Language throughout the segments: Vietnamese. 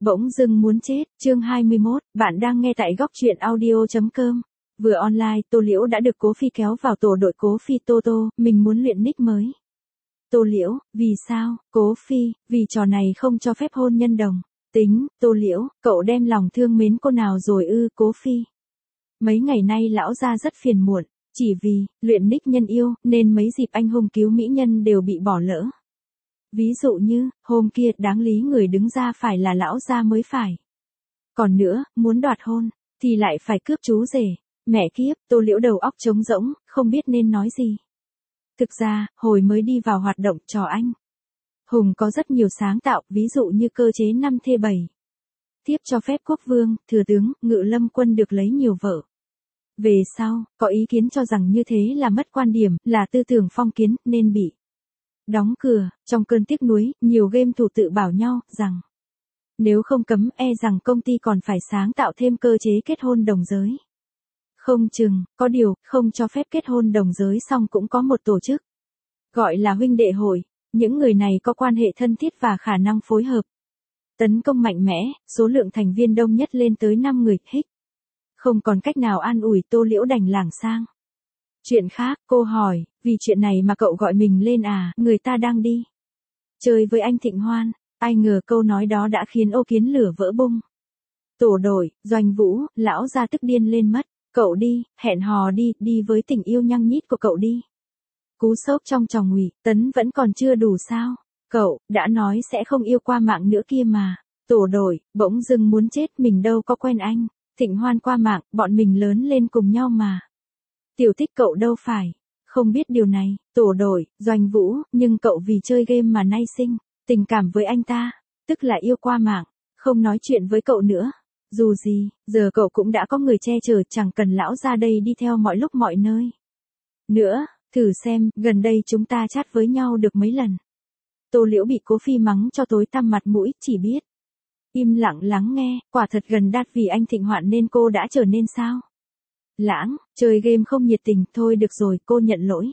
bỗng dưng muốn chết, chương 21, bạn đang nghe tại góc truyện audio.com. Vừa online, Tô Liễu đã được Cố Phi kéo vào tổ đội Cố Phi Toto, mình muốn luyện nick mới. Tô Liễu, vì sao? Cố Phi, vì trò này không cho phép hôn nhân đồng. Tính, Tô Liễu, cậu đem lòng thương mến cô nào rồi ư? Cố Phi. Mấy ngày nay lão gia rất phiền muộn, chỉ vì luyện nick nhân yêu nên mấy dịp anh hùng cứu mỹ nhân đều bị bỏ lỡ. Ví dụ như, hôm kia đáng lý người đứng ra phải là lão gia mới phải. Còn nữa, muốn đoạt hôn, thì lại phải cướp chú rể. Mẹ kiếp, Tô Liễu đầu óc trống rỗng, không biết nên nói gì. Thực ra, hồi mới đi vào hoạt động trò anh hùng có rất nhiều sáng tạo, ví dụ như cơ chế 5T7. Tiếp cho phép quốc vương, thừa tướng, ngự lâm quân được lấy nhiều vợ. Về sau, có ý kiến cho rằng như thế là mất quan điểm, là tư tưởng phong kiến, nên bị đóng cửa. Trong cơn tiếc nuối, nhiều game thủ tự bảo nhau rằng nếu không cấm rằng công ty còn phải sáng tạo thêm cơ chế kết hôn đồng giới. Không chừng, có điều, không cho phép kết hôn đồng giới xong cũng có một tổ chức gọi là huynh đệ hội. Những người này có quan hệ thân thiết và khả năng phối hợp tấn công mạnh mẽ, số lượng thành viên đông nhất lên tới 5 người. Không còn cách nào an ủi, Tô Liễu đành lảng sang chuyện khác. Cô hỏi, vì chuyện này mà cậu gọi mình lên à? Người ta đang đi chơi với anh Thịnh Hoan. Ai ngờ câu nói đó đã khiến ô kiến lửa vỡ bung. Tổ đội, Doanh Vũ, lão gia tức điên lên mất. Cậu đi, hẹn hò đi với tình yêu nhăng nhít của cậu đi. Cú sốc trong tròng Ngụy Tấn vẫn còn chưa đủ sao? Cậu đã nói sẽ không yêu qua mạng nữa kia mà. Tổ đội, bỗng dưng muốn chết, mình đâu có quen anh Thịnh Hoan qua mạng, bọn mình lớn lên cùng nhau mà. Tiểu Tích cậu đâu phải không biết điều này. Tổ đội, Doanh Vũ, nhưng cậu vì chơi game mà nay sinh tình cảm với anh ta, tức là yêu qua mạng, không nói chuyện với cậu nữa. Dù gì, giờ cậu cũng đã có người che chở, chẳng cần lão ra đây đi theo mọi lúc mọi nơi nữa. Thử xem, gần đây chúng ta chat với nhau được mấy lần. Tô Liễu bị Cố Phi mắng cho tối tăm mặt mũi, chỉ biết im lặng lắng nghe. Quả thật gần đắt vì anh Thịnh Hoạn nên cô đã trở nên sao lãng, chơi game không nhiệt tình. Thôi được rồi, cô nhận lỗi.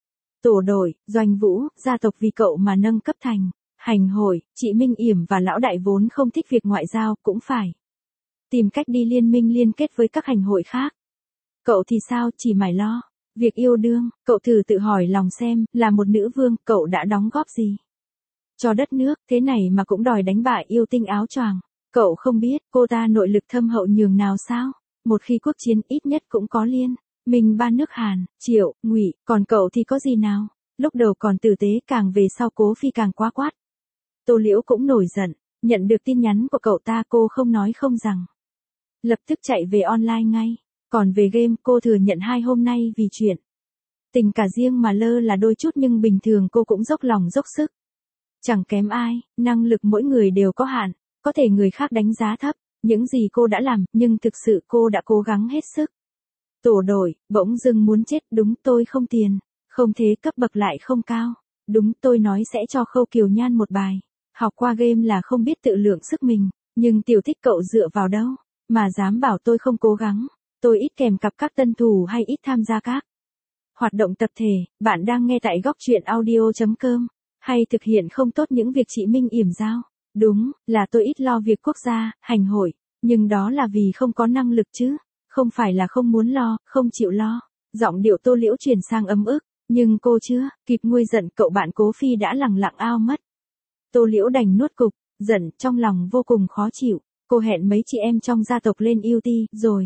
Tổ đội, Doanh Vũ, gia tộc vì cậu mà nâng cấp thành hành hội. Chị Minh Yểm và lão đại vốn không thích việc ngoại giao, cũng phải tìm cách đi liên minh liên kết với các hành hội khác. Cậu thì sao, chỉ mải lo việc yêu đương? Cậu thử tự hỏi lòng xem, là một nữ vương, cậu đã đóng góp gì cho đất nước, thế này mà cũng đòi đánh bại yêu tinh áo choàng. Cậu không biết, cô ta nội lực thâm hậu nhường nào sao? Một khi quốc chiến, ít nhất cũng có liên minh ba nước Hàn, Triệu, Ngụy, còn cậu thì có gì nào? Lúc đầu còn tử tế, càng về sau Cố Phi càng quá quát. Tô Liễu cũng nổi giận, nhận được tin nhắn của cậu ta cô không nói không rằng, lập tức chạy về online ngay. Còn về game, cô thừa nhận 2 hôm nay vì chuyện tình cả riêng mà lơ là đôi chút, nhưng bình thường cô cũng dốc lòng dốc sức. Chẳng kém ai, năng lực mỗi người đều có hạn, có thể người khác đánh giá thấp những gì cô đã làm, nhưng thực sự cô đã cố gắng hết sức. Tổ đội, bỗng dưng muốn chết, đúng tôi không tiền, không thế cấp bậc lại không cao. Đúng tôi nói sẽ cho Khâu Kiều Nhan một bài học qua game là không biết tự lượng sức mình, nhưng Tiểu Tích cậu dựa vào đâu mà dám bảo tôi không cố gắng? Tôi ít kèm cặp các tân thủ hay ít tham gia các hoạt động tập thể. Bạn đang nghe tại góc truyện audio.com. Hay thực hiện không tốt những việc chị Minh Yểm giao. Đúng, là tôi ít lo việc quốc gia, hành hội, nhưng đó là vì không có năng lực chứ, không phải là không muốn lo, không chịu lo. Giọng điệu Tô Liễu chuyển sang ấm ức, nhưng cô chưa kịp nguôi giận, cậu bạn Cố Phi đã lẳng lặng ao mất. Tô Liễu đành nuốt cục giận trong lòng, vô cùng khó chịu. Cô hẹn mấy chị em trong gia tộc lên UT rồi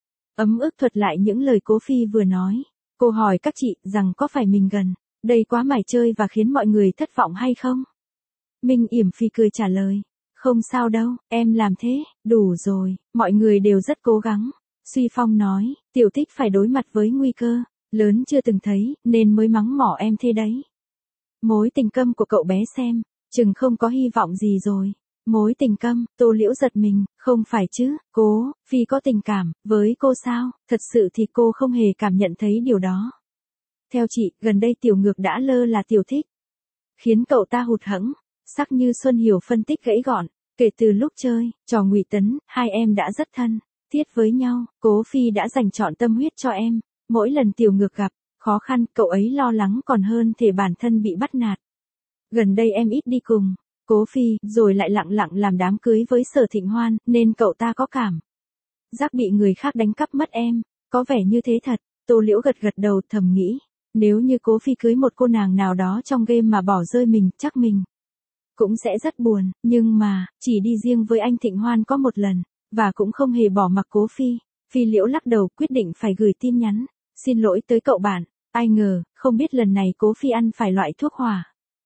ấm ức thuật lại những lời Cố Phi vừa nói. Cô hỏi các chị rằng có phải mình gần đây quá mải chơi và khiến mọi người thất vọng hay không? Minh Yểm Phi cười trả lời, không sao đâu, em làm thế đủ rồi, mọi người đều rất cố gắng. Suy Phong nói, Tiểu Tích phải đối mặt với nguy cơ lớn chưa từng thấy, nên mới mắng mỏ em thế đấy. Mối tình câm của cậu bé xem chừng không có hy vọng gì rồi. Mối tình câm? Tô Liễu giật mình, không phải chứ, Cố Phi có tình cảm với cô sao? Thật sự thì cô không hề cảm nhận thấy điều đó. Theo chị, gần đây Tiểu Ngược đã lơ là Tiểu Thích, khiến cậu ta hụt hẫng. Sắc Như Xuân Hiểu phân tích gãy gọn, kể từ lúc chơi trò Ngụy Tấn, hai em đã rất thân thiết với nhau. Cố Phi đã dành trọn tâm huyết cho em. Mỗi lần Tiểu Ngược gặp khó khăn, cậu ấy lo lắng còn hơn thể bản thân bị bắt nạt. Gần đây em ít đi cùng Cố Phi, rồi lại lặng lặng làm đám cưới với Sở Thịnh Hoan, nên cậu ta có cảm giác bị người khác đánh cắp mất em, có vẻ như thế thật. Tô Liễu gật gật đầu thầm nghĩ, nếu như Cố Phi cưới một cô nàng nào đó trong game mà bỏ rơi mình, chắc mình cũng sẽ rất buồn, nhưng mà, chỉ đi riêng với anh Thịnh Hoan có một lần, và cũng không hề bỏ mặc Cố Phi. Phi Liễu lắc đầu quyết định phải gửi tin nhắn, xin lỗi tới cậu bạn, ai ngờ, không biết lần này Cố Phi ăn phải loại thuốc hỏa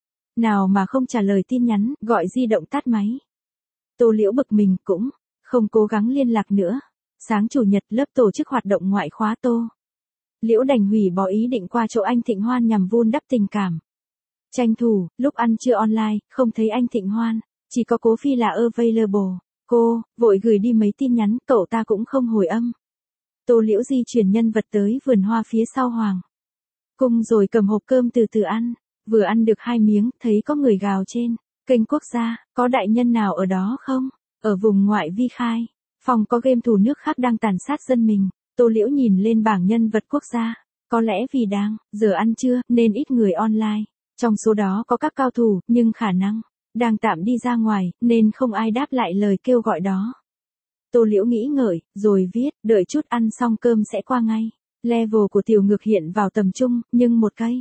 nào mà không trả lời tin nhắn, gọi di động tắt máy. Tô Liễu bực mình cũng không cố gắng liên lạc nữa. Sáng chủ nhật lớp tổ chức hoạt động ngoại khóa Tô Liễu đành hủy bỏ ý định qua chỗ anh Thịnh Hoan nhằm vun đắp tình cảm. Tranh thủ, lúc ăn trưa online, không thấy anh Thịnh Hoan, chỉ có Cố Phi là available. Cô, vội gửi đi mấy tin nhắn, cậu ta cũng không hồi âm. Tô Liễu di chuyển nhân vật tới vườn hoa phía sau Hoàng cung rồi cầm hộp cơm từ từ ăn. Vừa ăn được 2 miếng, thấy có người gào trên kênh quốc gia, có đại nhân nào ở đó không? Ở vùng ngoại vi khai, phòng có game thủ nước khác đang tàn sát dân mình. Tô Liễu nhìn lên bảng nhân vật quốc gia, có lẽ vì đang giờ ăn trưa nên ít người online. Trong số đó có các cao thủ, nhưng khả năng đang tạm đi ra ngoài, nên không ai đáp lại lời kêu gọi đó. Tô Liễu nghĩ ngợi, rồi viết, đợi chút ăn xong cơm sẽ qua ngay. Level của Tiểu Ngược hiện vào tầm trung, nhưng một cây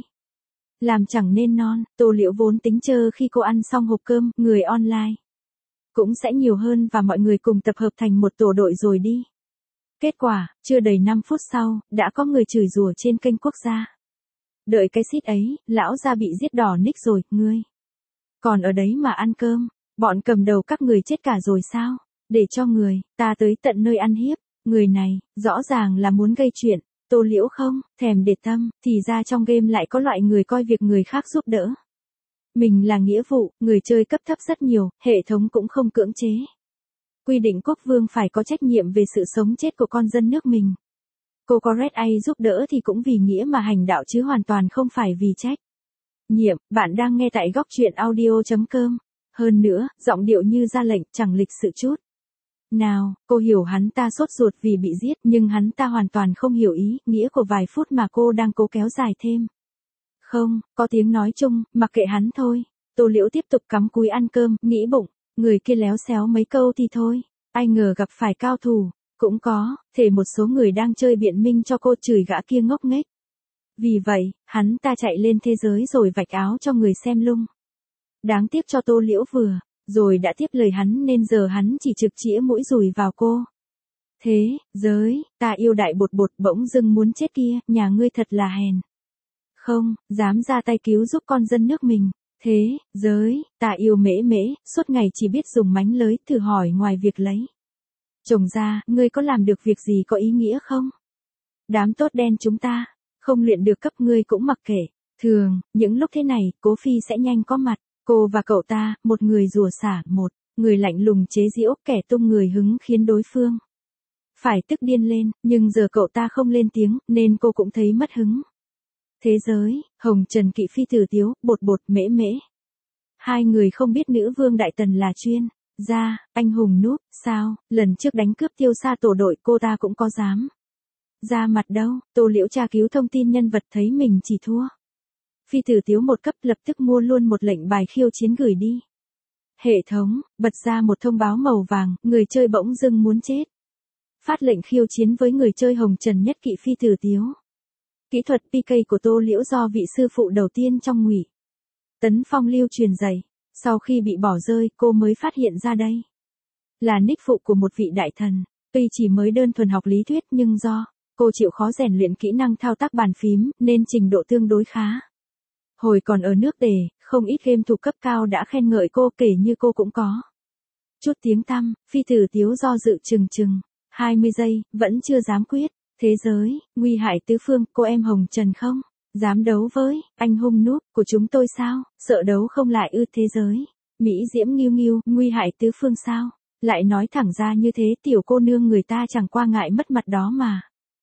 làm chẳng nên non. Tô Liễu vốn tính chờ khi cô ăn xong hộp cơm, người online cũng sẽ nhiều hơn và mọi người cùng tập hợp thành một tổ đội rồi đi. Kết quả, chưa đầy 5 phút sau, đã có người chửi rủa trên kênh quốc gia. Đợi cái xít ấy, lão gia bị giết đỏ nick rồi, ngươi còn ở đấy mà ăn cơm, bọn cầm đầu các người chết cả rồi sao? Để cho người ta tới tận nơi ăn hiếp, người này, rõ ràng là muốn gây chuyện. Tô Liễu không thèm để tâm, thì ra trong game lại có loại người coi việc người khác giúp đỡ mình là nghĩa vụ, người chơi cấp thấp rất nhiều, hệ thống cũng không cưỡng chế. Quy định quốc vương phải có trách nhiệm về sự sống chết của con dân nước mình. Cô có Red A giúp đỡ thì cũng vì nghĩa mà hành đạo chứ hoàn toàn không phải vì trách nhiệm. Bạn đang nghe tại góc truyện audio.com. Hơn nữa, giọng điệu như ra lệnh, chẳng lịch sự chút nào. Cô hiểu hắn ta sốt ruột vì bị giết, nhưng hắn ta hoàn toàn không hiểu ý nghĩa của vài phút mà cô đang cố kéo dài thêm. Không, có tiếng nói chung, mặc kệ hắn thôi. Tô Liễu tiếp tục cắm cúi ăn cơm, nghĩ bụng, người kia léo xéo mấy câu thì thôi, ai ngờ gặp phải cao thủ. Cũng có thể một số người đang chơi biện minh cho cô chửi gã kia ngốc nghếch. Vì vậy, hắn ta chạy lên thế giới rồi vạch áo cho người xem lung. Đáng tiếc cho Tô Liễu vừa rồi đã tiếp lời hắn nên giờ hắn chỉ trực chĩa mũi dùi vào cô. Thế giới, ta yêu đại bột bột bỗng dưng muốn chết kia, nhà ngươi thật là hèn. Không, dám ra tay cứu giúp con dân nước mình. Thế giới, ta yêu mễ mễ, suốt ngày chỉ biết dùng mánh lới, thử hỏi ngoài việc lấy chồng ra, ngươi có làm được việc gì có ý nghĩa không? Đám tốt đen chúng ta, không luyện được cấp ngươi cũng mặc kệ. Thường, những lúc thế này, Cố Phi sẽ nhanh có mặt. Cô và cậu ta, một người rủa xả, một người lạnh lùng chế giễu, kẻ tung người hứng khiến đối phương phải tức điên lên, nhưng giờ cậu ta không lên tiếng, nên cô cũng thấy mất hứng. Thế giới, Hồng Trần Kỵ Phi Tử Tiếu, bột bột mễ mễ. Hai người không biết nữ vương Đại Tần là chuyên gia, anh hùng núp, sao, lần trước đánh cướp Tiêu Sa tổ đội cô ta cũng có dám ra mặt đâu. Tô Liễu tra cứu thông tin nhân vật thấy mình chỉ thua Phi Tử Tiếu một cấp, lập tức mua luôn một lệnh bài khiêu chiến gửi đi. Hệ thống bật ra một thông báo màu vàng, người chơi bỗng dưng muốn chết. Phát lệnh khiêu chiến với người chơi Hồng Trần Nhất Kỵ Phi Tử Tiếu. Kỹ thuật PK của Tô Liễu do vị sư phụ đầu tiên trong Ngụy Tấn Phong lưu truyền dạy. Sau khi bị bỏ rơi, cô mới phát hiện ra đây là nick phụ của một vị đại thần. Tuy chỉ mới đơn thuần học lý thuyết nhưng do cô chịu khó rèn luyện kỹ năng thao tác bàn phím nên trình độ tương đối khá. Hồi còn ở nước Tề, không ít game thủ cấp cao đã khen ngợi cô, kể như cô cũng có chút tiếng tăm. Phi Tử Tiếu do dự chừng 20 giây, vẫn chưa dám quyết. Thế giới, nguy hại tứ phương, cô em Hồng Trần không dám đấu với anh hùng núp của chúng tôi sao? Sợ đấu không lại ư? Thế giới, Mỹ Diễm Nghiêu Nghiêu, nguy hại tứ phương sao? Lại nói thẳng ra như thế, tiểu cô nương người ta chẳng qua ngại mất mặt đó mà.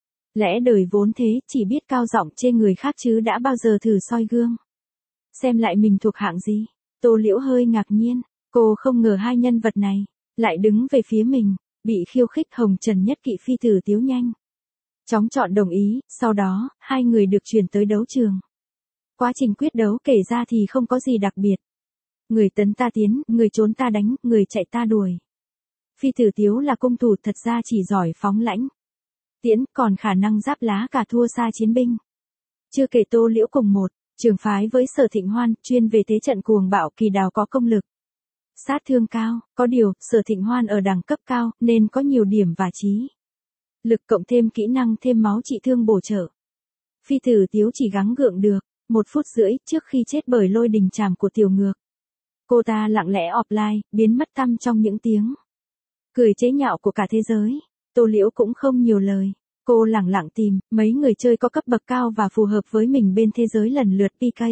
Lẽ đời vốn thế, chỉ biết cao giọng chê người khác chứ đã bao giờ thử soi gương xem lại mình thuộc hạng gì. Tô Liễu hơi ngạc nhiên, cô không ngờ hai nhân vật này lại đứng về phía mình. Bị khiêu khích, Hồng Trần Nhất Kỵ Phi Tử Tiếu nhanh chóng chọn đồng ý, sau đó, hai người được chuyển tới đấu trường. Quá trình quyết đấu kể ra thì không có gì đặc biệt. Người tấn ta tiến, người trốn ta đánh, người chạy ta đuổi. Phi Tử Tiếu là cung thủ thật ra chỉ giỏi phóng lãnh. Tiễn, còn khả năng giáp lá cả thua xa chiến binh. Chưa kể Tô Liễu cùng một trường phái với Sở Thịnh Hoan, chuyên về thế trận cuồng bạo kỳ đào có công lực. Sát thương cao, có điều, Sở Thịnh Hoan ở đẳng cấp cao, nên có nhiều điểm và trí lực cộng thêm kỹ năng thêm máu trị thương bổ trợ. Phi Tử Tiếu chỉ gắng gượng được 1 phút rưỡi trước khi chết bởi lôi đình chảm của Tiểu Ngược. Cô ta lặng lẽ offline, biến mất tăm trong những tiếng cười chế nhạo của cả thế giới. Tô Liễu cũng không nhiều lời. Cô lẳng lặng tìm mấy người chơi có cấp bậc cao và phù hợp với mình bên thế giới lần lượt PK.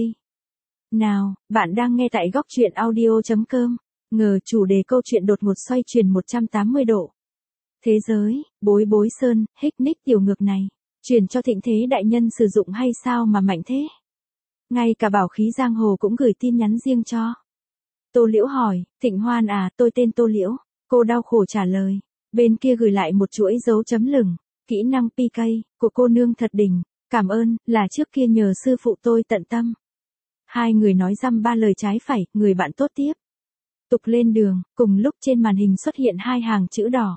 Nào, bạn đang nghe tại góc truyện audio.com. Ngờ chủ đề câu chuyện đột ngột xoay chuyển 180 độ. Thế giới, bối bối sơn, hích ních Tiểu Ngược này, truyền cho thịnh thế đại nhân sử dụng hay sao mà mạnh thế? Ngay cả bảo khí giang hồ cũng gửi tin nhắn riêng cho. Tô Liễu hỏi, Thịnh Hoan à, tôi tên Tô Liễu. Cô đau khổ trả lời. Bên kia gửi lại một chuỗi dấu chấm lửng. Kỹ năng PK của cô nương thật đỉnh. Cảm ơn, là trước kia nhờ sư phụ tôi tận tâm. Hai người nói dăm ba lời trái phải, người bạn tốt tiếp tục lên đường, cùng lúc trên màn hình xuất hiện 2 hàng chữ đỏ.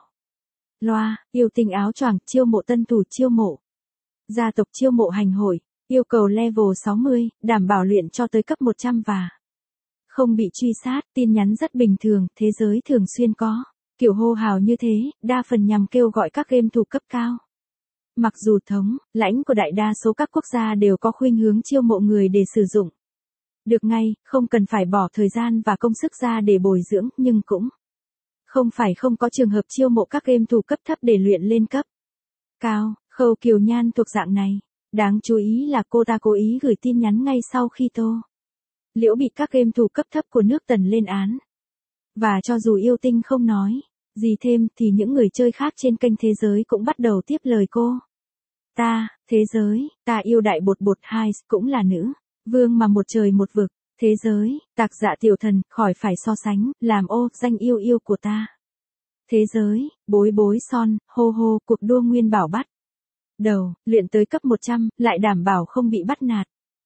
Loa, yêu tinh áo choàng, chiêu mộ tân thủ chiêu mộ. Gia tộc chiêu mộ hành hội, yêu cầu level 60, đảm bảo luyện cho tới cấp 100 và không bị truy sát. Tin nhắn rất bình thường, thế giới thường xuyên có kiểu hô hào như thế, đa phần nhằm kêu gọi các game thủ cấp cao. Mặc dù thống lãnh của đại đa số các quốc gia đều có khuynh hướng chiêu mộ người để sử dụng được ngay, không cần phải bỏ thời gian và công sức ra để bồi dưỡng, nhưng cũng không phải không có trường hợp chiêu mộ các game thủ cấp thấp để luyện lên cấp cao. Khâu Kiều Nhan thuộc dạng này. Đáng chú ý là cô ta cố ý gửi tin nhắn ngay sau khi Tô Liễu bị các game thủ cấp thấp của nước Tần lên án. Và cho dù yêu tinh không nói gì thêm thì những người chơi khác trên kênh thế giới cũng bắt đầu tiếp lời cô. Ta, thế giới, ta yêu đại bột bột hai cũng là nữ vương mà một trời một vực. Thế giới, tạc dạ tiểu thần, khỏi phải so sánh, làm ô, danh yêu yêu của ta. Thế giới, bối bối son, hô hô, cuộc đua nguyên bảo bắt đầu, luyện tới cấp 100, lại đảm bảo không bị bắt nạt.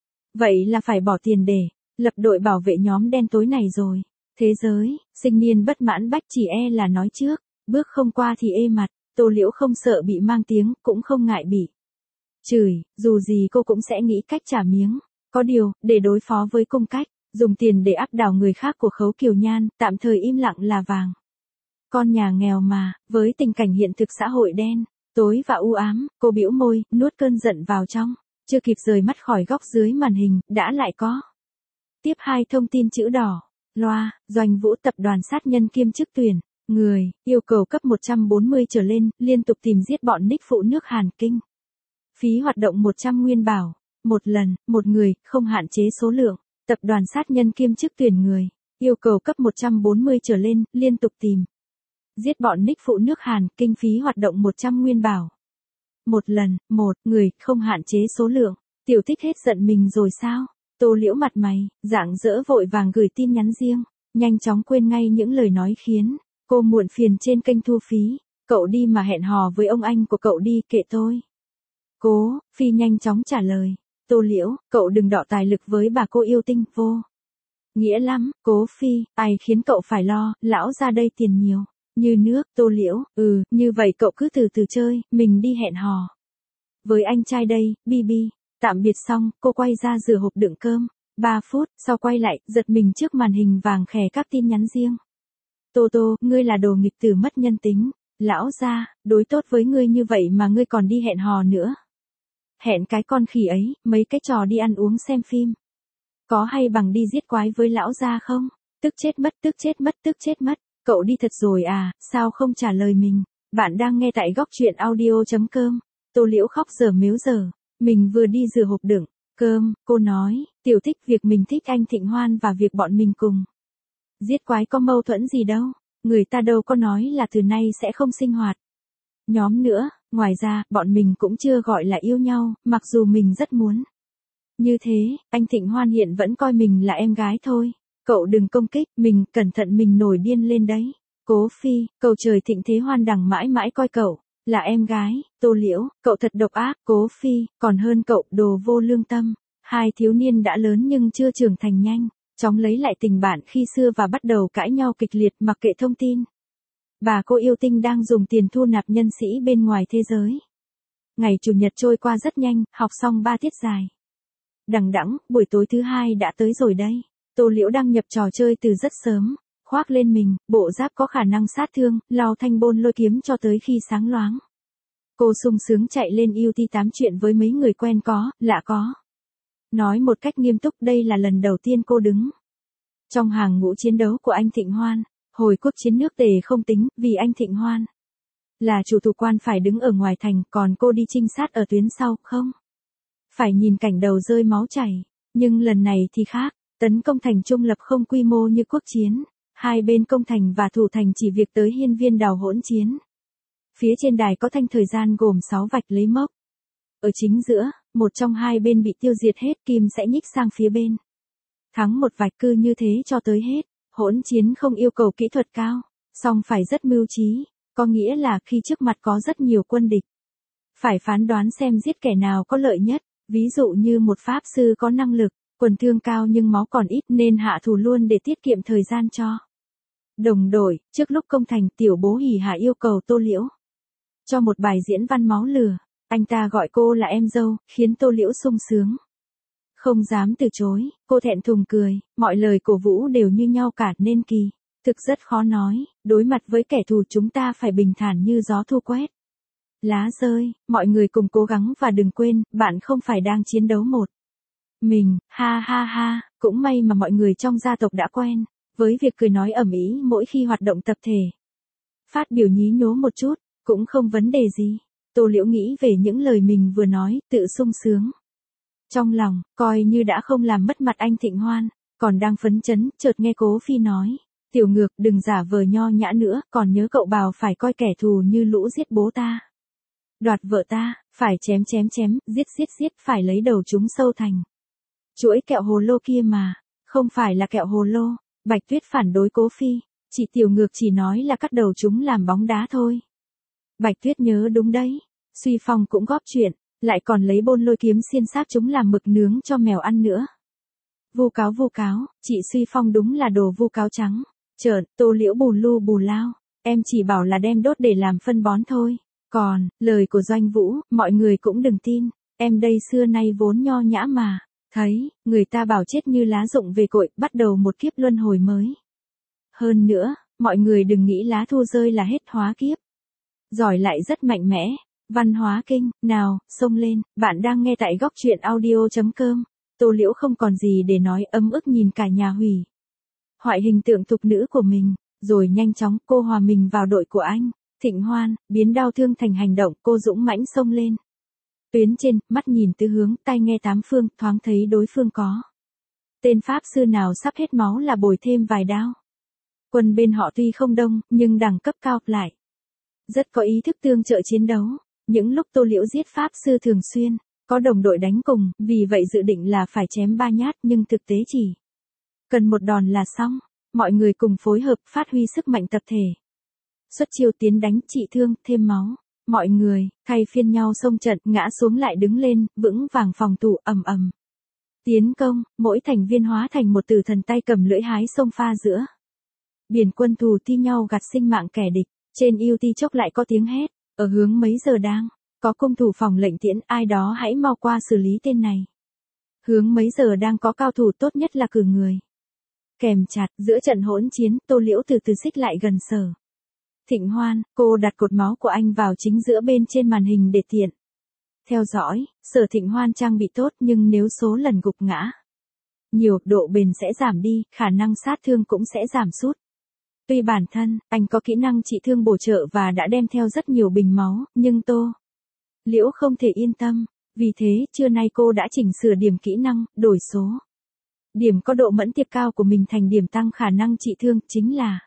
Vậy là phải bỏ tiền để lập đội bảo vệ nhóm đen tối này rồi. Thế giới, sinh niên bất mãn bách chỉ e là nói trước, bước không qua thì ê mặt. Tô Liễu không sợ bị mang tiếng, cũng không ngại bị chửi, dù gì cô cũng sẽ nghĩ cách trả miếng. Có điều, để đối phó với cung cách dùng tiền để áp đảo người khác của Khấu Kiều Nhan, tạm thời im lặng là vàng. Con nhà nghèo mà, với tình cảnh hiện thực xã hội đen tối và u ám, cô bĩu môi, nuốt cơn giận vào trong. Chưa kịp rời mắt khỏi góc dưới màn hình, đã lại có tiếp 2 thông tin chữ đỏ. Loa, Doanh Vũ tập đoàn sát nhân kiêm chức tuyển người, yêu cầu cấp 140 trở lên, liên tục tìm giết bọn nick phụ nước Hàn Kinh. Phí hoạt động 100 nguyên bảo. Một lần, một người, không hạn chế số lượng. Tập đoàn sát nhân kiêm chức tuyển người, yêu cầu cấp 140 trở lên, liên tục tìm giết bọn nick phụ nước Hàn, kinh phí hoạt động 100 nguyên bảo. Một lần, một người, không hạn chế số lượng. Tiểu Thích hết giận mình rồi sao? Tô Liễu mặt mày rạng rỡ vội vàng gửi tin nhắn riêng, nhanh chóng quên ngay những lời nói khiến cô muộn phiền trên kênh thu phí. Cậu đi mà hẹn hò với ông anh của cậu đi, kệ tôi. Cố Phi nhanh chóng trả lời. Tô Liễu, cậu đừng đọ tài lực với bà cô yêu tinh, vô nghĩa lắm. Cố Phi, ai khiến cậu phải lo, lão ra đây tiền nhiều như nước. Tô Liễu, như vậy cậu cứ từ từ chơi, mình đi hẹn hò với anh trai đây, Bibi. Tạm biệt xong, cô quay ra rửa hộp đựng cơm. 3 phút sau quay lại, giật mình trước màn hình vàng khè các tin nhắn riêng. Tô Tô, ngươi là đồ nghịch tử mất nhân tính. Lão gia, đối tốt với ngươi như vậy mà ngươi còn đi hẹn hò nữa. Hẹn cái con khỉ ấy, mấy cái trò đi ăn uống xem phim. Có hay bằng đi giết quái với lão gia không? Tức chết mất, tức chết mất, tức chết mất. Cậu đi thật rồi à, sao không trả lời mình? Bạn đang nghe tại góc truyện audio.com. Tô Liễu khóc giờ mếu giờ. Mình vừa đi rửa hộp đựng cơm, cô nói, Tiểu Thích, việc mình thích anh Thịnh Hoan và việc bọn mình cùng giết quái có mâu thuẫn gì đâu. Người ta đâu có nói là từ nay sẽ không sinh hoạt nhóm nữa. Ngoài ra, bọn mình cũng chưa gọi là yêu nhau, mặc dù mình rất muốn như thế. Anh Thịnh Hoan hiện vẫn coi mình là em gái thôi. Cậu đừng công kích mình, cẩn thận mình nổi điên lên đấy. Cố Phi, cầu trời thịnh thế Hoan đằng mãi mãi coi cậu là em gái. Tô Liễu, cậu thật độc ác. Cố Phi, còn hơn cậu, đồ vô lương tâm. Hai thiếu niên đã lớn nhưng chưa trưởng thành nhanh. chóng lấy lại tình bạn khi xưa và bắt đầu cãi nhau kịch liệt mặc kệ thông tin. Bà cô yêu tinh đang dùng tiền thu nạp nhân sĩ bên ngoài thế giới. Ngày Chủ nhật trôi qua rất nhanh, học xong 3 tiết dài. Đằng đẵng, buổi tối thứ hai đã tới rồi đây. Tô Liễu đăng nhập trò chơi từ rất sớm, khoác lên mình, bộ giáp có khả năng sát thương, lao thanh bôn lôi kiếm cho tới khi sáng loáng. Cô sung sướng chạy lên UT tám chuyện với mấy người quen có, lạ có. Nói một cách nghiêm túc đây là lần đầu tiên cô đứng trong hàng ngũ chiến đấu của anh Thịnh Hoan. Hồi quốc chiến nước Tề không tính, vì anh Thịnh Hoan là chủ thủ quan phải đứng ở ngoài thành, còn cô đi trinh sát ở tuyến sau, không phải nhìn cảnh đầu rơi máu chảy. Nhưng lần này thì khác, tấn công thành trung lập không quy mô như quốc chiến. Hai bên công thành và thủ thành chỉ việc tới hiên viên đào hỗn chiến. Phía trên đài có thanh thời gian gồm 6 vạch lấy mốc. Ở chính giữa, một trong hai bên bị tiêu diệt hết, kim sẽ nhích sang phía bên thắng một vạch, cứ như thế cho tới hết. Hỗn chiến không yêu cầu kỹ thuật cao, song phải rất mưu trí, có nghĩa là khi trước mặt có rất nhiều quân địch, phải phán đoán xem giết kẻ nào có lợi nhất. Ví dụ như một pháp sư có năng lực, quần thương cao nhưng máu còn ít nên hạ thủ luôn để tiết kiệm thời gian cho đồng đội. Trước lúc công thành, tiểu bố hỉ hạ yêu cầu Tô Liễu cho một bài diễn văn máu lửa. Anh ta gọi cô là em dâu, khiến Tô Liễu sung sướng không dám từ chối. Cô thẹn thùng cười, mọi lời cổ vũ đều như nhau cả nên kỳ thực rất khó nói. Đối mặt với kẻ thù chúng ta phải bình thản như gió thu quét lá rơi. Mọi người cùng cố gắng và đừng quên, bạn không phải đang chiến đấu một mình. Ha ha ha, cũng may mà mọi người trong gia tộc đã quen với việc cười nói ầm ĩ mỗi khi hoạt động tập thể. Phát biểu nhí nhố một chút, cũng không vấn đề gì. Tô Liễu nghĩ về những lời mình vừa nói, tự sung sướng trong lòng, coi như đã không làm mất mặt anh Thịnh Hoan. Còn đang phấn chấn, chợt nghe Cố Phi nói, Tiểu Ngược đừng giả vờ nho nhã nữa, còn nhớ cậu bảo phải coi kẻ thù như lũ giết bố ta, đoạt vợ ta, phải chém, giết, phải lấy đầu chúng sâu thành chuỗi kẹo hồ lô kia mà, không phải là kẹo hồ lô. Bạch Tuyết phản đối Cố Phi, chị Tiểu Ngược chỉ nói là cắt đầu chúng làm bóng đá thôi. Bạch Tuyết nhớ đúng đấy, Suy Phong cũng góp chuyện, lại còn lấy bôn lôi kiếm xiên xác chúng làm mực nướng cho mèo ăn nữa. Vu cáo, chị Suy Phong đúng là đồ vu cáo trắng. Trợn, Tô Liễu bù lu bù lao, em chỉ bảo là đem đốt để làm phân bón thôi. Còn, lời của Doanh Vũ, mọi người cũng đừng tin, em đây xưa nay vốn nho nhã mà. Thấy, người ta bảo chết như lá rụng về cội, bắt đầu một kiếp luân hồi mới. Hơn nữa, mọi người đừng nghĩ lá thu rơi là hết hóa kiếp. Giỏi lại rất mạnh mẽ. Văn hóa kinh, nào, xông lên, bạn đang nghe tại góc truyện audio.com. Tô Liễu không còn gì để nói, ấm ức nhìn cả nhà hủy hoại hình tượng thục nữ của mình, rồi nhanh chóng cô hòa mình vào đội của anh Thịnh Hoan, biến đau thương thành hành động. Cô dũng mãnh xông lên tuyến trên, mắt nhìn tứ hướng, tai nghe tám phương, thoáng thấy đối phương có tên pháp sư nào sắp hết máu là bồi thêm vài đao. Quân bên họ tuy không đông, nhưng đẳng cấp cao lại rất có ý thức tương trợ chiến đấu. Những lúc Tô Liễu giết pháp sư thường xuyên có đồng đội đánh cùng, vì vậy dự định là phải chém 3 nhát, nhưng thực tế chỉ cần một đòn là xong. Mọi người cùng phối hợp phát huy sức mạnh tập thể, xuất chiêu tiến đánh, trị thương, thêm máu. Mọi người thay phiên nhau xông trận, ngã xuống lại đứng lên, vững vàng phòng thủ, ầm ầm tiến công. Mỗi thành viên hóa thành một tử thần tay cầm lưỡi hái xông pha giữa biển quân thù thi nhau gặt sinh mạng kẻ địch. Trên UT chốc lại có tiếng hét, ở hướng mấy giờ đang có cung thủ phòng lệnh tiễn, ai đó hãy mau qua xử lý tên này. Hướng mấy giờ đang có cao thủ, tốt nhất là cử người kèm chặt. Giữa trận hỗn chiến, Tô Liễu từ từ xích lại gần Sở Thịnh Hoan, cô đặt cột máu của anh vào chính giữa bên trên màn hình để tiện theo dõi. Sở Thịnh Hoan trang bị tốt, nhưng nếu số lần gục ngã nhiều, độ bền sẽ giảm đi, khả năng sát thương cũng sẽ giảm sút. Tuy bản thân anh có kỹ năng trị thương bổ trợ và đã đem theo rất nhiều bình máu, nhưng Tô Liễu không thể yên tâm. Vì thế, trưa nay cô đã chỉnh sửa điểm kỹ năng, đổi số điểm có độ mẫn tiệp cao của mình thành điểm tăng khả năng trị thương. Chính là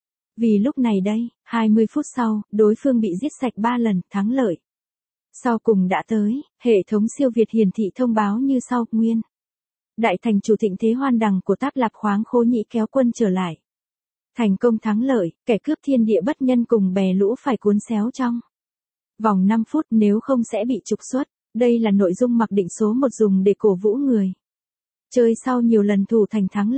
vì lúc này đây, 20 phút sau, đối phương bị giết sạch 3 lần, thắng lợi sau cùng đã tới. Hệ thống siêu việt hiển thị thông báo như sau: Nguyên đại thành chủ thịnh thế hoan đằng của Táp Lạp Khoáng Khố Nhĩ kéo quân trở lại, thành công thắng lợi. Kẻ cướp thiên địa bất nhân cùng bè lũ phải cuốn xéo trong vòng 5 phút, nếu không sẽ bị trục xuất. Đây là nội dung mặc định số 1 dùng để cổ vũ người chơi sau nhiều lần thủ thành thắng lợi.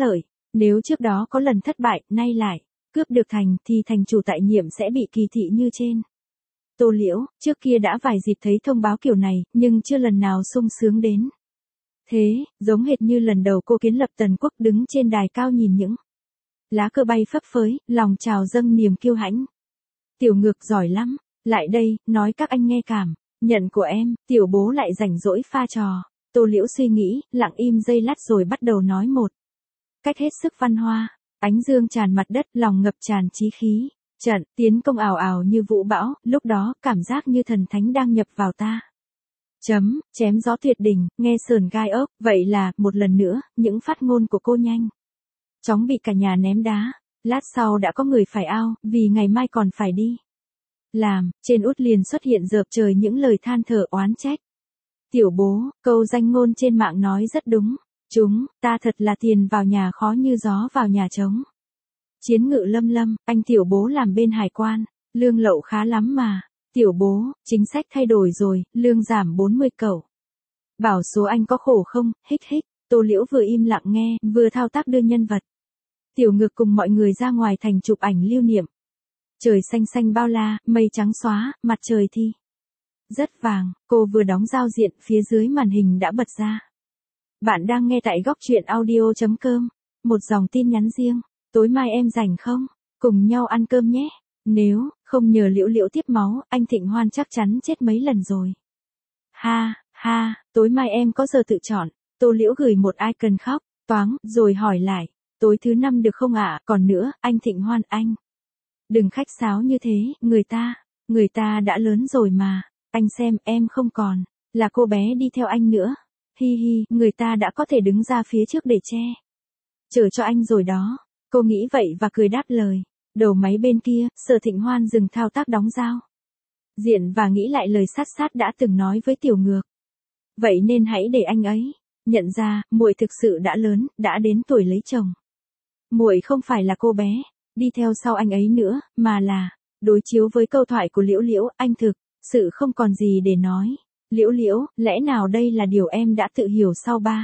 Nếu trước đó có lần thất bại, nay lại cướp được thành thì thành chủ tại nhiệm sẽ bị kỳ thị như trên. Tô Liễu, trước kia đã vài dịp thấy thông báo kiểu này, nhưng chưa lần nào sung sướng đến. Thế, giống hệt như lần đầu cô kiến lập Tần Quốc đứng trên đài cao nhìn những lá cờ bay phấp phới, lòng trào dâng niềm kiêu hãnh. Tiểu Ngược giỏi lắm, lại đây, nói các anh nghe cảm, nhận của em, tiểu bố lại rảnh rỗi pha trò. Tô Liễu suy nghĩ, lặng im giây lát rồi bắt đầu nói một cách hết sức văn hoa. Ánh dương tràn mặt đất, lòng ngập tràn chí khí. Trận tiến công ào ào như vũ bão, lúc đó cảm giác như thần thánh đang nhập vào ta. Chém gió tuyệt đỉnh, nghe sờn gai ốc. Vậy là, một lần nữa, những phát ngôn của cô nhanh chóng bị cả nhà ném đá. Lát sau đã có người phải ao, vì ngày mai còn phải đi làm. Trên út liền xuất hiện dợp trời những lời than thở oán trách. Tiểu bố, câu danh ngôn trên mạng nói rất đúng. Ta thật là tiền vào nhà khó như gió vào nhà trống. Chiến ngự lâm lâm, anh tiểu bố làm bên hải quan, lương lậu khá lắm mà. Tiểu bố, chính sách thay đổi rồi, lương giảm 40 cẩu. Bảo số anh có khổ không, hích hích. Tô Liễu vừa im lặng nghe, vừa thao tác đưa nhân vật. Tiểu Ngược cùng mọi người ra ngoài thành chụp ảnh lưu niệm. Trời xanh xanh bao la, mây trắng xóa, mặt trời thì rất vàng. Cô vừa đóng giao diện, phía dưới màn hình đã bật ra. Bạn đang nghe tại góc truyện audio.com. Một dòng tin nhắn riêng. Tối mai em rảnh không? Cùng nhau ăn cơm nhé. Nếu không nhờ Liễu Liễu tiếp máu, anh Thịnh Hoan chắc chắn chết mấy lần rồi. Ha, tối mai em có giờ tự chọn. Tô Liễu gửi một icon khóc, toáng, rồi hỏi lại. Tối thứ 5 được không ạ? Còn nữa, anh Thịnh Hoan anh. Đừng khách sáo như thế, người ta đã lớn rồi mà. Anh xem, em không còn là cô bé đi theo anh nữa. Hi, người ta đã có thể đứng ra phía trước để che chở cho anh rồi đó. Cô nghĩ vậy và cười đáp lời. Đầu máy bên kia, Sở Thịnh Hoan dừng thao tác đóng giao diện và nghĩ lại lời sát đã từng nói với Tiểu Ngược. Vậy nên hãy để anh ấy nhận ra, muội thực sự đã lớn, đã đến tuổi lấy chồng. Muội không phải là cô bé đi theo sau anh ấy nữa, mà là đối chiếu với câu thoại của Liễu Liễu, anh thực sự không còn gì để nói. Liễu Liễu, lẽ nào đây là điều em đã tự hiểu sau 3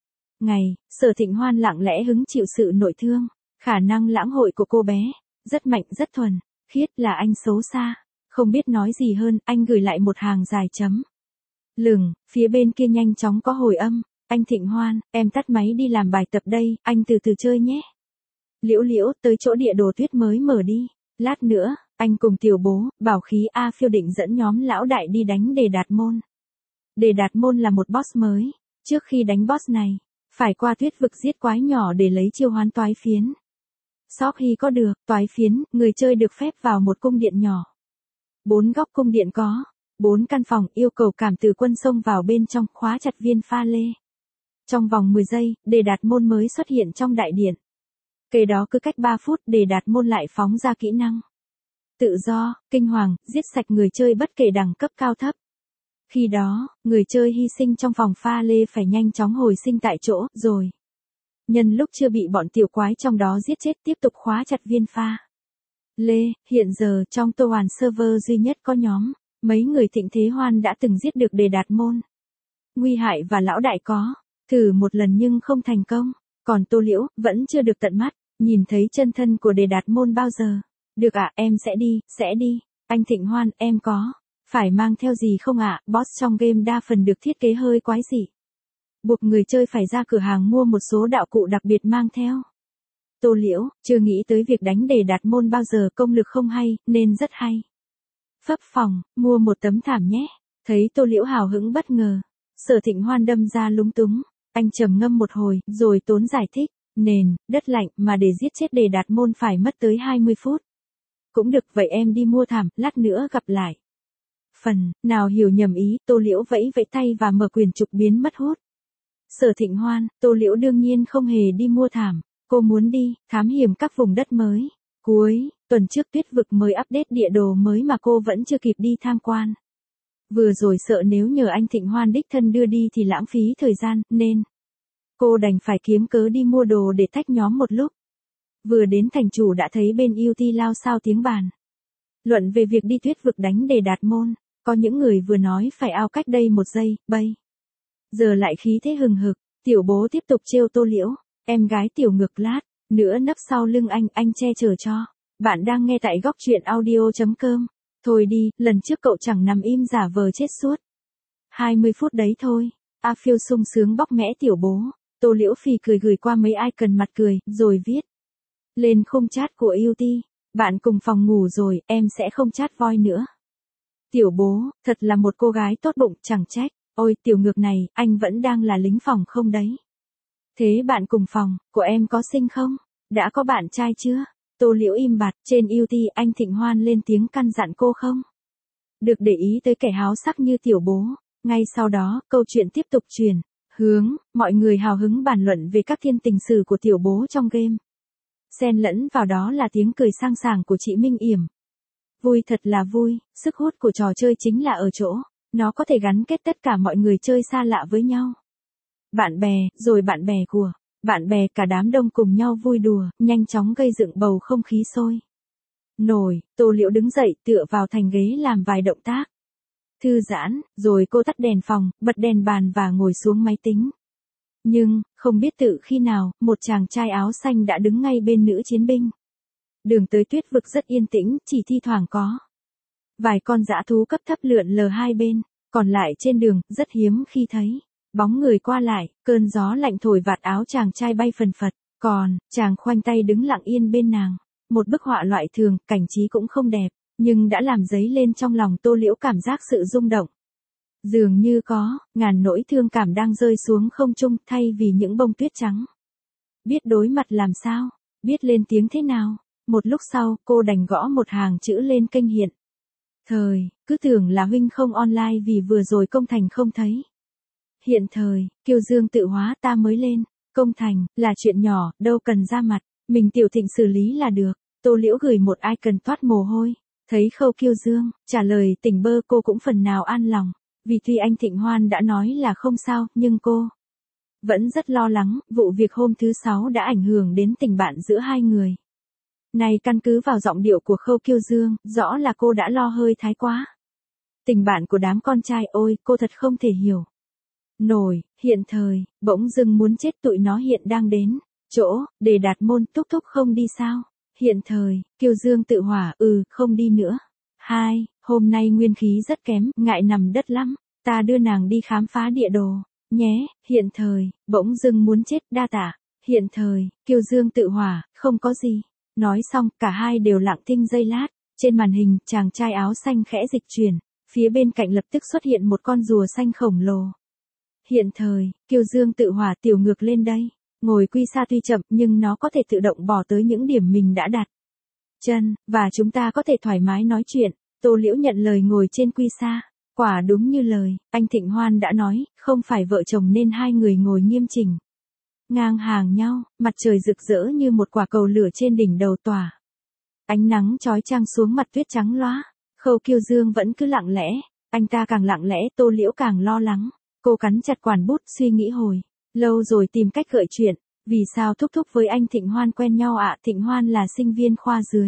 ngày? Sở Thịnh Hoan lặng lẽ hứng chịu sự nội thương. Khả năng lãng hội của cô bé rất mạnh, rất thuần khiết, là anh xấu xa. Không biết nói gì hơn, anh gửi lại một hàng dài chấm lửng. Phía bên kia nhanh chóng có hồi âm. Anh Thịnh Hoan, em tắt máy đi làm bài tập đây, anh từ từ chơi nhé. Liễu Liễu, tới chỗ địa đồ tuyết mới mở đi. Lát nữa, anh cùng tiểu bố, bảo khí A Phiêu định dẫn nhóm lão đại đi đánh Đề Đạt Môn. Đề Đạt Môn là một boss mới. Trước khi đánh boss này, phải qua tuyết vực giết quái nhỏ để lấy chiêu hoán toái phiến. Sau khi có được toái phiến, người chơi được phép vào một cung điện nhỏ. 4 góc cung điện có 4 căn phòng, yêu cầu cảm tử quân xông vào bên trong, khóa chặt viên pha lê. Trong vòng 10 giây, Đề Đạt Môn mới xuất hiện trong đại điện. Kế đó cứ cách 3 phút, Đề Đạt Môn lại phóng ra kỹ năng tự do, kinh hoàng, giết sạch người chơi bất kể đẳng cấp cao thấp. Khi đó, người chơi hy sinh trong vòng pha lê phải nhanh chóng hồi sinh tại chỗ, rồi nhân lúc chưa bị bọn tiểu quái trong đó giết chết tiếp tục khóa chặt viên pha lê. Hiện giờ trong Tô Hoàn server duy nhất có nhóm mấy người Thịnh Thế Hoan đã từng giết được Đề Đạt Môn. Nguy Hại và lão đại có thử một lần nhưng không thành công. Còn Tô Liễu vẫn chưa được tận mắt nhìn thấy chân thân của Đề Đạt Môn bao giờ. Được ạ, em sẽ đi. Anh Thịnh Hoan, em có phải mang theo gì không ạ? Boss trong game đa phần được thiết kế hơi quái dị, buộc người chơi phải ra cửa hàng mua một số đạo cụ đặc biệt mang theo. Tô Liễu chưa nghĩ tới việc đánh Đề Đạt Môn bao giờ, công lực không hay nên rất hay. Phấp phòng, mua một tấm thảm nhé. Thấy Tô Liễu hào hứng bất ngờ, Sở Thịnh Hoan đâm ra lúng túng. Anh trầm ngâm một hồi, rồi tốn giải thích. Nền đất lạnh mà để giết chết Đề Đạt Môn phải mất tới 20 phút. Cũng được, vậy em đi mua thảm, lát nữa gặp lại. Phần nào hiểu nhầm ý, Tô Liễu vẫy vẫy tay và mở quyển trục biến mất hút. Sở Thịnh Hoan, Tô Liễu đương nhiên không hề đi mua thảm. Cô muốn đi thám hiểm các vùng đất mới. Cuối tuần trước tuyết vực mới update địa đồ mới mà cô vẫn chưa kịp đi tham quan. Vừa rồi sợ nếu nhờ anh Thịnh Hoan đích thân đưa đi thì lãng phí thời gian, nên cô đành phải kiếm cớ đi mua đồ để tách nhóm một lúc. Vừa đến thành chủ đã thấy bên UT lao xao tiếng bàn luận về việc đi tuyết vực đánh Đề Đạt Môn. Có những người vừa nói phải ao cách đây 1 giây, bây giờ lại khí thế hừng hực. Tiểu bố tiếp tục trêu Tô Liễu. Em gái Tiểu Ngược, lát Nữa nấp sau lưng anh che chở cho. Bạn đang nghe tại góc truyện audio.com. Thôi đi, lần trước cậu chẳng nằm im giả vờ chết suốt. 20 phút đấy thôi. A Phiêu sung sướng bóc mẽ tiểu bố. Tô Liễu Phì cười gửi qua mấy icon mặt cười, rồi viết. Lên khung chat của UT. Bạn cùng phòng ngủ rồi, em sẽ không chat voi nữa. Tiểu bố, thật là một cô gái tốt bụng, chẳng trách. Ôi tiểu ngược này, anh vẫn đang là lính phòng không đấy. Thế bạn cùng phòng, của em có xinh không? Đã có bạn trai chưa? Tô Liễu im bặt, trên UT anh Thịnh Hoan lên tiếng căn dặn cô không? Được để ý tới kẻ háo sắc như tiểu bố. Ngay sau đó, câu chuyện tiếp tục chuyển hướng, mọi người hào hứng bàn luận về các thiên tình sử của tiểu bố trong game. Xen lẫn vào đó là tiếng cười sang sảng của chị Minh Yểm. Vui thật là vui, sức hút của trò chơi chính là ở chỗ, nó có thể gắn kết tất cả mọi người chơi xa lạ với nhau. Bạn bè, rồi bạn bè của bạn bè, cả đám đông cùng nhau vui đùa, nhanh chóng gây dựng bầu không khí sôi nổi. Tô Liễu đứng dậy tựa vào thành ghế làm vài động tác thư giãn, rồi cô tắt đèn phòng, bật đèn bàn và ngồi xuống máy tính. Nhưng, không biết tự khi nào, một chàng trai áo xanh đã đứng ngay bên nữ chiến binh. Đường tới tuyết vực rất yên tĩnh, chỉ thi thoảng có vài con dã thú cấp thấp lượn lờ hai bên, còn lại trên đường, rất hiếm khi thấy bóng người qua lại, cơn gió lạnh thổi vạt áo chàng trai bay phần phật, còn, chàng khoanh tay đứng lặng yên bên nàng. Một bức họa loại thường, cảnh trí cũng không đẹp, nhưng đã làm dấy lên trong lòng Tô Liễu cảm giác sự rung động. Dường như có ngàn nỗi thương cảm đang rơi xuống không trung thay vì những bông tuyết trắng. Biết đối mặt làm sao, biết lên tiếng thế nào. Một lúc sau, cô đành gõ một hàng chữ lên kênh hiện thời, cứ tưởng là huynh không online vì vừa rồi công thành không thấy. Hiện thời, Kiêu Dương tự hóa ta mới lên, công thành, là chuyện nhỏ, đâu cần ra mặt, mình Tiểu Thịnh xử lý là được. Tô Liễu gửi một icon toát mồ hôi, thấy Khâu Kiêu Dương trả lời tỉnh bơ, cô cũng phần nào an lòng, vì tuy anh Thịnh Hoan đã nói là không sao, nhưng cô vẫn rất lo lắng, vụ việc hôm thứ Sáu đã ảnh hưởng đến tình bạn giữa hai người. Này căn cứ vào giọng điệu của Khâu Kiêu Dương, rõ là cô đã lo hơi thái quá. Tình bạn của đám con trai, ôi, cô thật không thể hiểu nổi. Hiện thời, bỗng dưng muốn chết, tụi nó hiện đang đến chỗ để đạt môn. Thúc thúc không đi sao? Hiện thời, Kiêu Dương tự hỏa, không đi nữa. 2. Hôm nay nguyên khí rất kém, ngại nằm đất lắm, ta đưa nàng đi khám phá địa đồ nhé. Hiện thời, bỗng dưng muốn chết, đa tạ. Hiện thời, Kiêu Dương tự hỏa, không có gì. Nói xong, cả hai đều lặng thinh giây lát. Trên màn hình, chàng trai áo xanh khẽ dịch chuyển, phía bên cạnh lập tức xuất hiện một con rùa xanh khổng lồ. Hiện thời, Kiêu Dương tự hỏa, tiểu ngược lên đây. Ngồi quy xa tuy chậm nhưng nó có thể tự động bỏ tới những điểm mình đã đặt chân, và chúng ta có thể thoải mái nói chuyện. Tô Liễu nhận lời ngồi trên quy xa. Quả đúng như lời, anh Thịnh Hoan đã nói, không phải vợ chồng nên hai người ngồi nghiêm chỉnh ngang hàng nhau, mặt trời rực rỡ như một quả cầu lửa trên đỉnh đầu tỏa ánh nắng chói chang xuống mặt tuyết trắng loá. Khâu Kiêu Dương vẫn cứ lặng lẽ, anh ta càng lặng lẽ, Tô Liễu càng lo lắng. Cô cắn chặt quản bút, suy nghĩ hồi lâu rồi tìm cách gợi chuyện. Vì sao thúc thúc với anh Thịnh Hoan quen nhau ạ? Thịnh Hoan là sinh viên khoa dưới,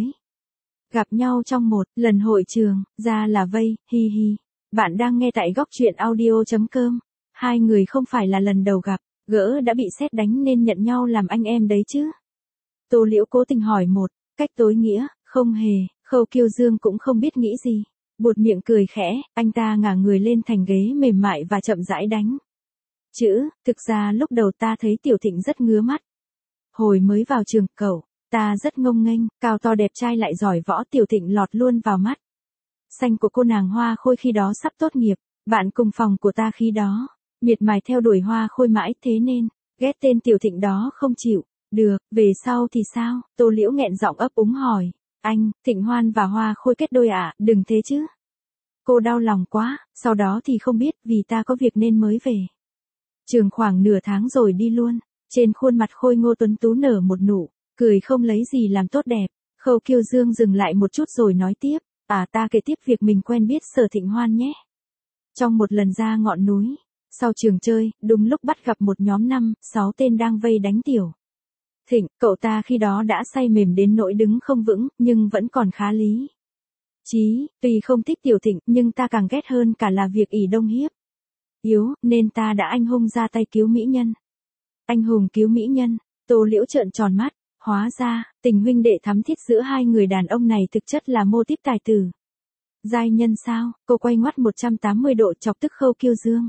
gặp nhau trong một lần hội trường, ra là vây, hi hi. Bạn đang nghe tại góc truyện audio.com. Hai người không phải là lần đầu gặp gỡ đã bị sét đánh nên nhận nhau làm anh em đấy chứ? Tô Liễu cố tình hỏi một cách tối nghĩa. Không hề. Khâu Kiêu Dương cũng không biết nghĩ gì, buột miệng cười khẽ. Anh ta ngả người lên thành ghế mềm mại và chậm rãi đánh chữ. Thực ra lúc đầu ta thấy Tiểu Thịnh rất ngứa mắt. Hồi mới vào trường, cậu ta rất ngông nghênh, cao to đẹp trai lại giỏi võ. Tiểu Thịnh lọt luôn vào mắt xanh của cô nàng Hoa Khôi khi đó sắp tốt nghiệp. Bạn cùng phòng của ta khi đó miệt mài theo đuổi Hoa Khôi mãi, thế nên ghét tên Tiểu Thịnh đó không chịu được. Về sau thì sao? Tô Liễu nghẹn giọng ấp úng hỏi. Anh Thịnh Hoan và Hoa Khôi kết đôi à? Đừng thế chứ. Cô đau lòng quá. Sau đó thì không biết, vì ta có việc nên mới về trường khoảng nửa tháng rồi đi luôn. Trên khuôn mặt khôi ngô tuấn tú nở một nụ cười không lấy gì làm tốt đẹp. Khâu Kiêu Dương dừng lại một chút rồi nói tiếp. Ta kể tiếp việc mình quen biết Sở Thịnh Hoan nhé. Trong một lần ra ngọn núi sau trường chơi, đúng lúc bắt gặp một nhóm 5-6 tên đang vây đánh Tiểu Thịnh. Cậu ta khi đó đã say mềm đến nỗi đứng không vững, nhưng vẫn còn khá lý trí. Tuy không thích Tiểu Thịnh, nhưng ta càng ghét hơn cả là việc ỷ đông hiếp yếu, nên ta đã anh hùng ra tay cứu mỹ nhân. Anh hùng cứu mỹ nhân. Tô Liễu trợn tròn mắt, Hóa ra, tình huynh đệ thắm thiết giữa hai người đàn ông này thực chất là mô típ tài tử. Giai nhân sao? Cô quay ngoắt 180 độ chọc tức Khâu Kiêu Dương.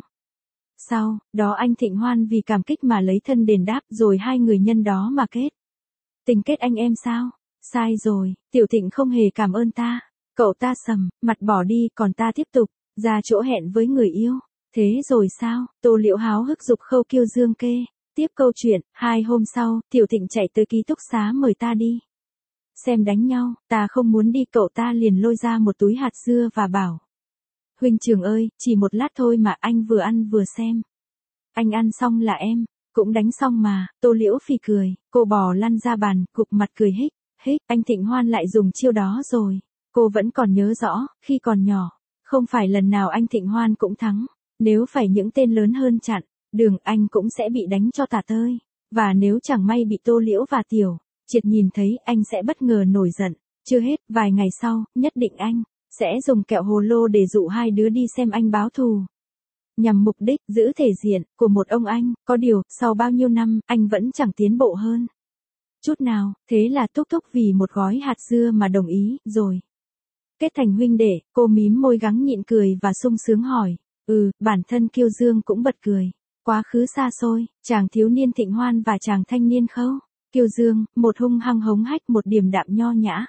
Sau đó anh Thịnh Hoan vì cảm kích mà lấy thân đền đáp rồi hai người nhân đó mà kết. Tình kết anh em sao? Sai rồi, Tiểu Thịnh không hề cảm ơn ta. Cậu ta sầm, mặt bỏ đi còn ta tiếp tục, ra chỗ hẹn với người yêu. Thế rồi sao? Tô Liễu háo hức giục Khâu Kiêu Dương kê. Tiếp câu chuyện, 2 hôm sau, Tiểu Thịnh chạy tới ký túc xá mời ta đi. Xem đánh nhau, ta không muốn đi, cậu ta liền lôi ra một túi hạt dưa và bảo. Huynh trưởng ơi, chỉ một lát thôi mà, anh vừa ăn vừa xem. Anh ăn xong là em, cũng đánh xong mà. Tô Liễu phì cười, cô bò lăn ra bàn, cụp mặt cười hích, anh Thịnh Hoan lại dùng chiêu đó rồi. Cô vẫn còn nhớ rõ, khi còn nhỏ, không phải lần nào anh Thịnh Hoan cũng thắng. Nếu phải những tên lớn hơn chặn đường, anh cũng sẽ bị đánh cho tả tơi. Và nếu chẳng may bị Tô Liễu và Tiểu Triệt nhìn thấy, anh sẽ bất ngờ nổi giận. Chưa hết, vài ngày sau, nhất định anh sẽ dùng kẹo hồ lô để dụ hai đứa đi xem anh báo thù. Nhằm mục đích giữ thể diện của một ông anh, có điều, sau bao nhiêu năm, anh vẫn chẳng tiến bộ hơn chút nào, thế là Thúc Thúc vì một gói hạt dưa mà đồng ý, rồi. Kết thành huynh đệ, cô mím môi gắng nhịn cười và sung sướng hỏi. Bản thân Kiêu Dương cũng bật cười. Quá khứ xa xôi, chàng thiếu niên Thịnh Hoan và chàng thanh niên Khâu Kiêu Dương, một hung hăng hống hách, một điềm đạm nho nhã.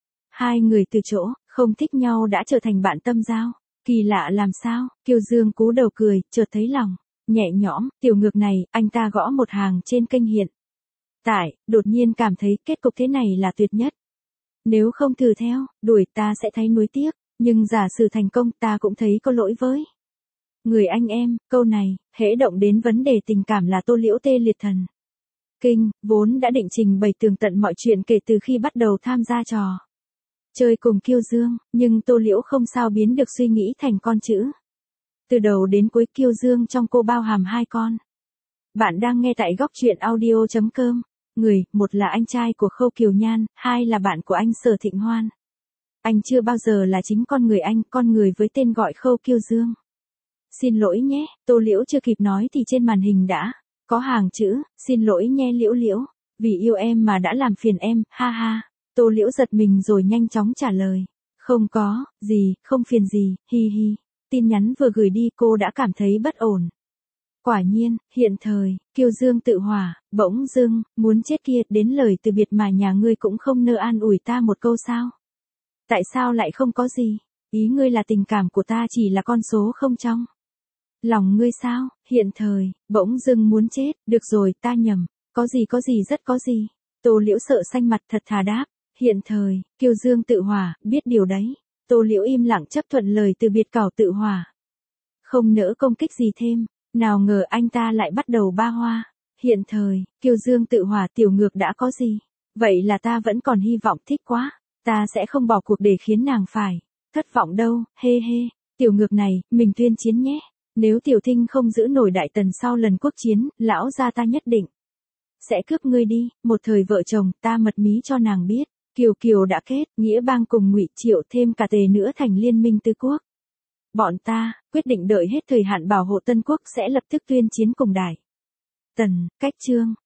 Hai người từ chỗ không thích nhau đã trở thành bạn tâm giao. Kỳ lạ làm sao? Kiêu Dương cúi đầu cười, chợt thấy lòng nhẹ nhõm. Tiểu ngược này, anh ta gõ một hàng trên kênh hiện tại, đột nhiên cảm thấy kết cục thế này là tuyệt nhất. Nếu không thử theo đuổi, ta sẽ thấy nuối tiếc, nhưng giả sử thành công, ta cũng thấy có lỗi với người anh em. Câu này hễ động đến vấn đề tình cảm là Tô Liễu tê liệt thần kinh, vốn đã định trình bày tường tận mọi chuyện kể từ khi bắt đầu tham gia trò chơi cùng Kiêu Dương, nhưng Tô Liễu không sao biến được suy nghĩ thành con chữ. Từ đầu đến cuối, Kiêu Dương trong cô bao hàm 2 con. Bạn đang nghe tại góc truyện audio.com. Người, một là anh trai của Khâu Kiều Nhan, 2 là bạn của anh Sở Thịnh Hoan. Anh chưa bao giờ là chính con người anh, con người với tên gọi Khâu Kiêu Dương. Xin lỗi nhé, Tô Liễu chưa kịp nói thì trên màn hình đã có hàng chữ, xin lỗi nhé Liễu Liễu, vì yêu em mà đã làm phiền em, ha ha. Tô Liễu giật mình rồi nhanh chóng trả lời. Không có gì, không phiền gì, hi hi. Tin nhắn vừa gửi đi cô đã cảm thấy bất ổn. Quả nhiên, hiện thời, Kiêu Dương tự hỏa, bỗng dưng, muốn chết kia, đến lời từ biệt mà nhà ngươi cũng không nỡ an ủi ta một câu sao? Tại sao lại không có gì? Ý ngươi là tình cảm của ta chỉ là con số không trong lòng ngươi sao? Hiện thời, bỗng dưng muốn chết, được rồi, ta nhầm, có gì rất có gì. Tô Liễu sợ xanh mặt thật thà đáp, hiện thời, Kiêu Dương tự hỏa, biết điều đấy. Tô Liễu im lặng chấp thuận lời từ biệt cảo tự hỏa. Không nỡ công kích gì thêm, nào ngờ anh ta lại bắt đầu ba hoa. Hiện thời, Kiêu Dương tự hỏa, tiểu ngược đã có gì? Vậy là ta vẫn còn hy vọng, thích quá. Ta sẽ không bỏ cuộc để khiến nàng phải thất vọng đâu, hê hê. Tiểu ngược này, mình tuyên chiến nhé. Nếu Tiểu Thinh không giữ nổi Đại Tần sau lần quốc chiến, lão gia ta nhất định sẽ cướp ngươi đi. Một thời vợ chồng, ta mật mí cho nàng biết. Kiều Kiều đã kết nghĩa bang cùng Ngụy Triệu, thêm cả Tề nữa thành liên minh tứ quốc. Bọn ta quyết định đợi hết thời hạn bảo hộ Tân Quốc sẽ lập tức tuyên chiến cùng Đại Tần. Cách chương